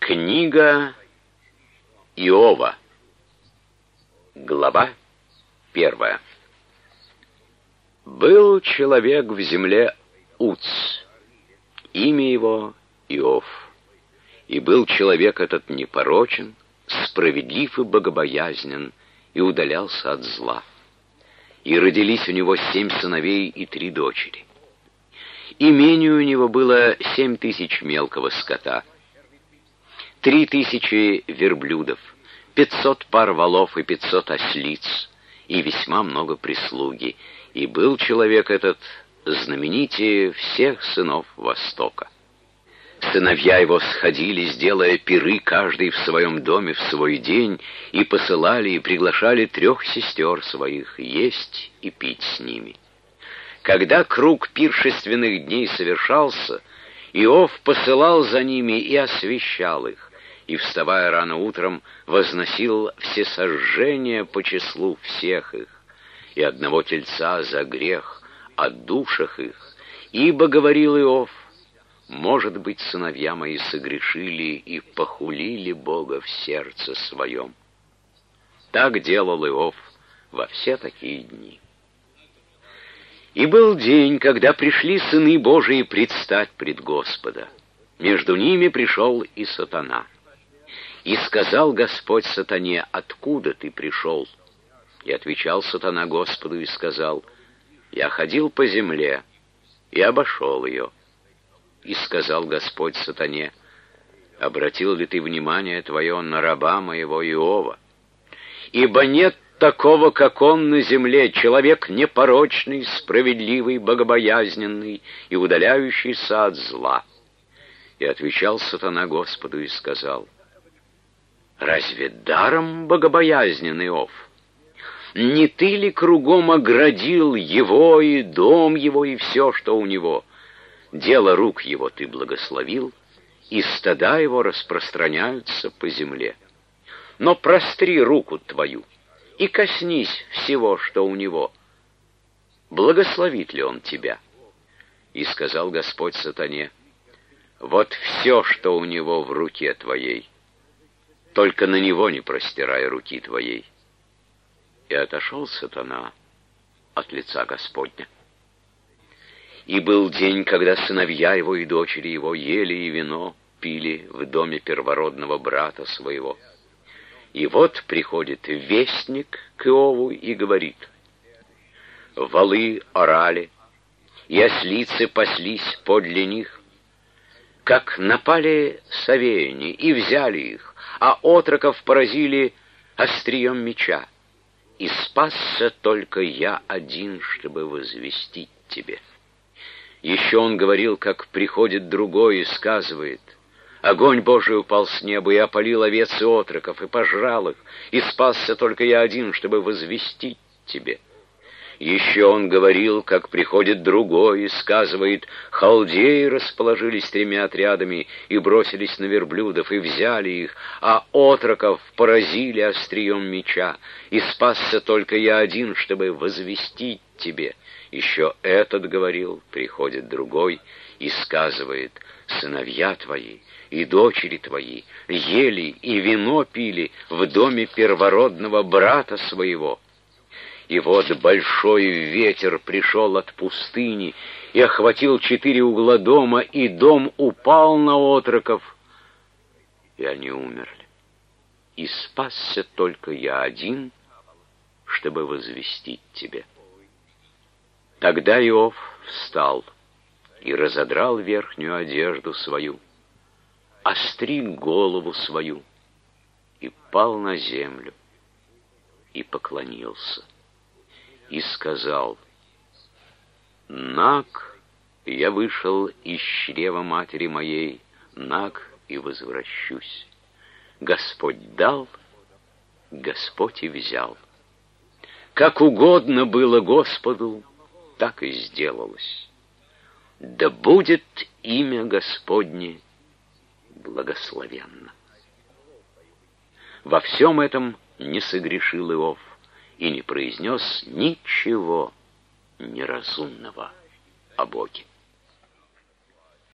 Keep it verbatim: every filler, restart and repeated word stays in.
Книга Иова. Глава первая. Был человек в земле Уц, имя его Иов. И был человек этот непорочен, справедлив и богобоязнен, и удалялся от зла. И родились у него семь сыновей и три дочери. Имению у него было семь тысяч мелкого скота, три тысячи верблюдов, пятьсот пар волов и пятьсот ослиц, и весьма много прислуги. И был человек этот знаменитее всех сынов Востока. Сыновья его сходились, делая пиры каждый в своем доме в свой день, и посылали и приглашали трех сестер своих есть и пить с ними. Когда круг пиршественных дней совершался, Иов посылал за ними и освещал их, и, вставая рано утром, возносил всесожжения по числу всех их, и одного тельца за грех о душах их. Ибо, говорил Иов, может быть, сыновья мои согрешили и похулили Бога в сердце своем. Так делал Иов во все такие дни. И был день, когда пришли сыны Божии предстать пред Господа. Между ними пришел и сатана. И сказал Господь сатане: откуда ты пришел? И отвечал сатана Господу и сказал: я ходил по земле и обошел ее. И сказал Господь сатане: обратил ли ты внимание твое на раба моего Иова? Ибо нет такого, как он на земле, человек непорочный, справедливый, богобоязненный и удаляющийся от зла. И отвечал сатана Господу и сказал: разве даром богобоязнен Иов? Не ты ли кругом оградил его и дом его и все, что у него? Дело рук его ты благословил, и стада его распространяются по земле. Но простри руку твою и коснись всего, что у него. Благословит ли он тебя? И сказал Господь сатане: вот все, что у него в руке твоей, только на него не простирай руки твоей. И отошел сатана от лица Господня. И был день, когда сыновья его и дочери его ели и вино пили в доме первородного брата своего. И вот приходит вестник к Иову и говорит: волы орали, и ослицы паслись подле них, как напали совеяне и взяли их, а отроков поразили острием меча. И спасся только я один, чтобы возвестить тебе. Еще он говорил, как приходит другой и сказывает: огонь Божий упал с неба и опалил овец и отроков, и пожрал их, и спасся только я один, чтобы возвестить тебе. Еще он говорил, как приходит другой и сказывает: халдеи расположились тремя отрядами и бросились на верблюдов, и взяли их, а отроков поразили острием меча, и спасся только я один, чтобы возвестить тебе. Еще этот говорил, приходит другой и сказывает: сыновья твои и дочери твои ели и вино пили в доме первородного брата своего. И вот большой ветер пришел от пустыни и охватил четыре угла дома, и дом упал на отроков, и они умерли. И спасся только я один, чтобы возвестить тебе. Тогда Иов встал и разодрал верхнюю одежду свою, остриг голову свою, и пал на землю, и поклонился. И сказал: наг я вышел из чрева матери моей, наг и возвращусь. Господь дал, Господь и взял. Как угодно было Господу, так и сделалось. Да будет имя Господне благословенно. Во всем этом не согрешил Иов и не произнес ничего неразумного о Боге.